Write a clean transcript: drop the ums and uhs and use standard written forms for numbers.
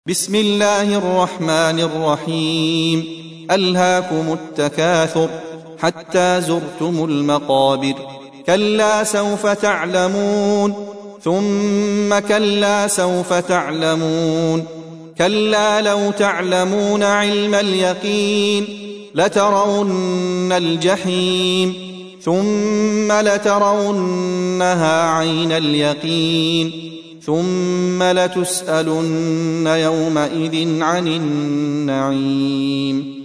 بسم الله الرحمن الرحيم. ألهاكم التكاثر حتى زرتم المقابر. كلا سوف تعلمون ثم كلا سوف تعلمون. كلا لو تعلمون علم اليقين لترون الجحيم ثم لترونها عين اليقين ثم لتسألن يومئذ عن النعيم.